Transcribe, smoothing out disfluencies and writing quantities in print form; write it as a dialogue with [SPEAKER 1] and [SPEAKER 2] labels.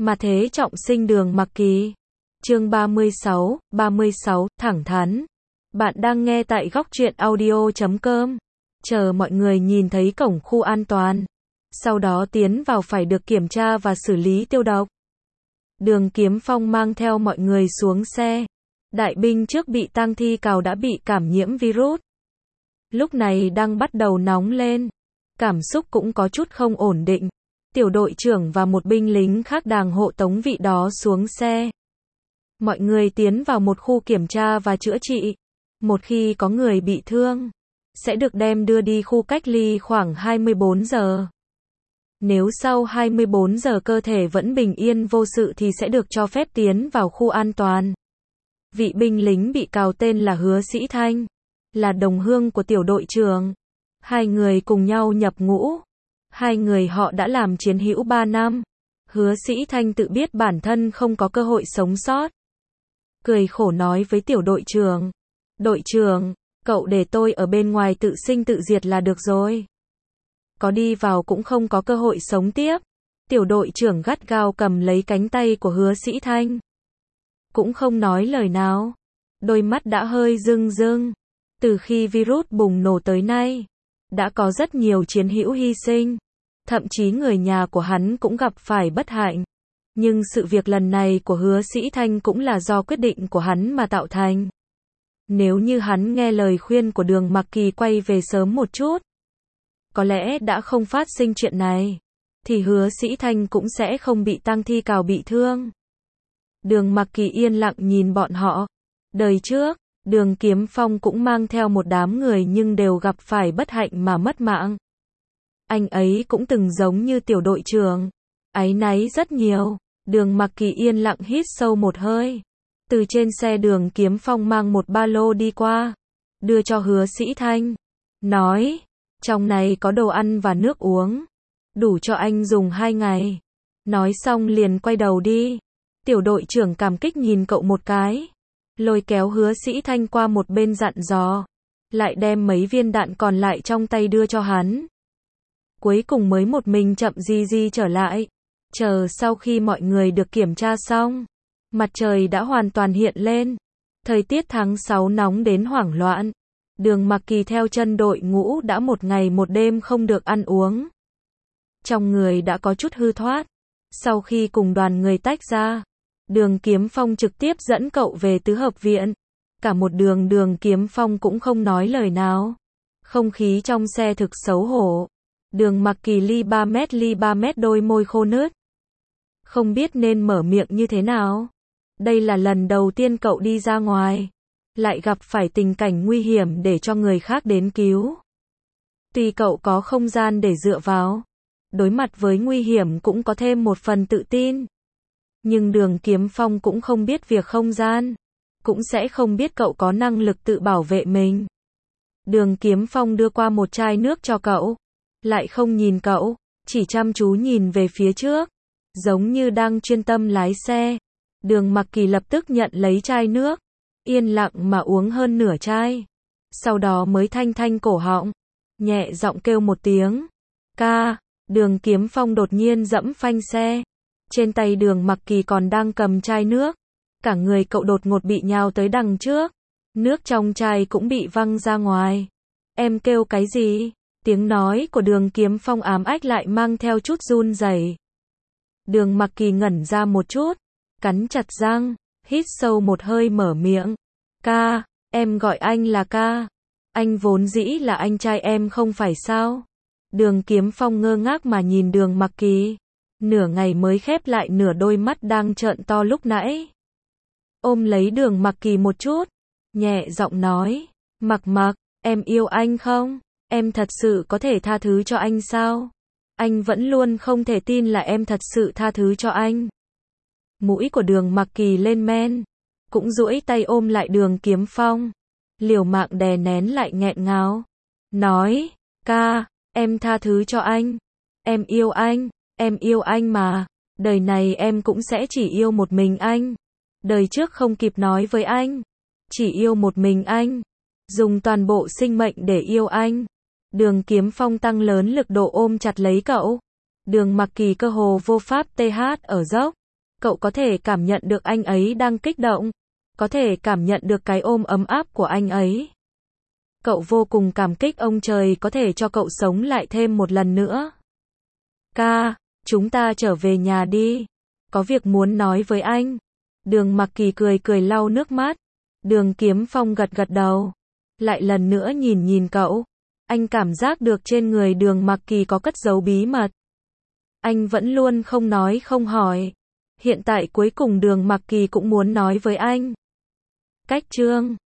[SPEAKER 1] Mà thế trọng sinh Đường Mặc Kỳ. Chương 36, thẳng thắn. Bạn đang nghe tại góc truyện audio.com. Chờ mọi người nhìn thấy cổng khu an toàn. Sau đó tiến vào phải được kiểm tra và xử lý tiêu độc. Đường Kiếm Phong mang theo mọi người xuống xe. Đại binh trước bị tang thi cào đã bị cảm nhiễm virus. Lúc này đang bắt đầu nóng lên. Cảm xúc cũng có chút không ổn định. Tiểu đội trưởng và một binh lính khác đang hộ tống vị đó xuống xe. Mọi người tiến vào một khu kiểm tra và chữa trị. Một khi có người bị thương, sẽ được đem đưa đi khu cách ly khoảng 24 giờ. Nếu sau 24 giờ cơ thể vẫn bình yên vô sự thì sẽ được cho phép tiến vào khu an toàn. Vị binh lính bị cào tên là Hứa Sĩ Thanh, là đồng hương của tiểu đội trưởng. Hai người cùng nhau nhập ngũ. Hai người họ đã làm chiến hữu 3 năm. Hứa Sĩ Thanh tự biết bản thân không có cơ hội sống sót. Cười khổ nói với tiểu đội trưởng. Đội trưởng, cậu để tôi ở bên ngoài tự sinh tự diệt là được rồi. Có đi vào cũng không có cơ hội sống tiếp. Tiểu đội trưởng gắt gao cầm lấy cánh tay của Hứa Sĩ Thanh. Cũng không nói lời nào. Đôi mắt đã hơi rưng rưng. Từ khi virus bùng nổ tới nay, đã có rất nhiều chiến hữu hy sinh. Thậm chí người nhà của hắn cũng gặp phải bất hạnh. Nhưng sự việc lần này của Hứa Sĩ Thanh cũng là do quyết định của hắn mà tạo thành. Nếu như hắn nghe lời khuyên của Đường Mặc Kỳ quay về sớm một chút, có lẽ đã không phát sinh chuyện này, thì Hứa Sĩ Thanh cũng sẽ không bị tang thi cào bị thương. Đường Mặc Kỳ yên lặng nhìn bọn họ. Đời trước, Đường Kiếm Phong cũng mang theo một đám người nhưng đều gặp phải bất hạnh mà mất mạng. Anh ấy cũng từng giống như tiểu đội trưởng, áy náy rất nhiều. Đường Mặc Kỳ yên lặng hít sâu một hơi. Từ trên xe Đường Kiếm Phong mang một ba lô đi qua, đưa cho Hứa Sĩ Thanh. Nói, trong này có đồ ăn và nước uống, đủ cho anh dùng 2 ngày. Nói xong liền quay đầu đi. Tiểu đội trưởng cảm kích nhìn cậu một cái, lôi kéo Hứa Sĩ Thanh qua một bên dặn dò, lại đem mấy viên đạn còn lại trong tay đưa cho hắn. Cuối cùng mới một mình chậm di trở lại. Chờ sau khi mọi người được kiểm tra xong, mặt trời đã hoàn toàn hiện lên. Thời tiết tháng 6 nóng đến hoảng loạn. Đường Mặc Kỳ theo chân đội ngũ đã 1 ngày 1 đêm không được ăn uống. Trong người đã có chút hư thoát. Sau khi cùng đoàn người tách ra, Đường Kiếm Phong trực tiếp dẫn cậu về tứ hợp viện. Cả một đường Đường Kiếm Phong cũng không nói lời nào. Không khí trong xe thực xấu hổ. Đường Mặc Kỳ ly 3 mét đôi môi khô nứt. Không biết nên mở miệng như thế nào. Đây là lần đầu tiên cậu đi ra ngoài, lại gặp phải tình cảnh nguy hiểm để cho người khác đến cứu. Tuy cậu có không gian để dựa vào, đối mặt với nguy hiểm cũng có thêm một phần tự tin. Nhưng Đường Kiếm Phong cũng không biết việc không gian, cũng sẽ không biết cậu có năng lực tự bảo vệ mình. Đường Kiếm Phong đưa qua một chai nước cho cậu, lại không nhìn cậu, chỉ chăm chú nhìn về phía trước, giống như đang chuyên tâm lái xe. Đường Mặc Kỳ lập tức nhận lấy chai nước, yên lặng mà uống hơn nửa chai. Sau đó mới thanh cổ họng, nhẹ giọng kêu một tiếng. Ca. Đường Kiếm Phong đột nhiên giẫm phanh xe. Trên tay Đường Mặc Kỳ còn đang cầm chai nước. Cả người cậu đột ngột bị nhào tới đằng trước. Nước trong chai cũng bị văng ra ngoài. Em kêu cái gì? Tiếng nói của Đường Kiếm Phong ám ách lại mang theo chút run rẩy. Đường Mặc Kỳ ngẩn ra một chút, cắn chặt răng, hít sâu một hơi mở miệng. Ca, em gọi anh là ca. Anh vốn dĩ là anh trai em không phải sao? Đường Kiếm Phong ngơ ngác mà nhìn Đường Mặc Kỳ. Nửa ngày mới khép lại nửa đôi mắt đang trợn to lúc nãy. Ôm lấy Đường Mặc Kỳ một chút, nhẹ giọng nói. Mặc, em yêu anh không? Em thật sự có thể tha thứ cho anh sao? Anh vẫn luôn không thể tin là em thật sự tha thứ cho anh. Mũi của Đường Mặc Kỳ lên men, cũng duỗi tay ôm lại Đường Kiếm Phong, liều mạng đè nén lại nghẹn ngào. Nói, ca, em tha thứ cho anh. Em yêu anh mà. Đời này em cũng sẽ chỉ yêu một mình anh. Đời trước không kịp nói với anh, chỉ yêu một mình anh. Dùng toàn bộ sinh mệnh để yêu anh. Đường Kiếm Phong tăng lớn lực độ ôm chặt lấy cậu. Đường Mặc Kỳ cơ hồ vô pháp TH ở dốc. Cậu có thể cảm nhận được anh ấy đang kích động. Có thể cảm nhận được cái ôm ấm áp của anh ấy. Cậu vô cùng cảm kích ông trời có thể cho cậu sống lại thêm một lần nữa. Ca, chúng ta trở về nhà đi. Có việc muốn nói với anh. Đường Mặc Kỳ cười cười lau nước mắt. Đường Kiếm Phong gật gật đầu. Lại lần nữa nhìn nhìn cậu. Anh cảm giác được trên người Đường Mặc Kỳ có cất giấu bí mật. Anh vẫn luôn không nói không hỏi. Hiện tại cuối cùng Đường Mặc Kỳ cũng muốn nói với anh. Cách chương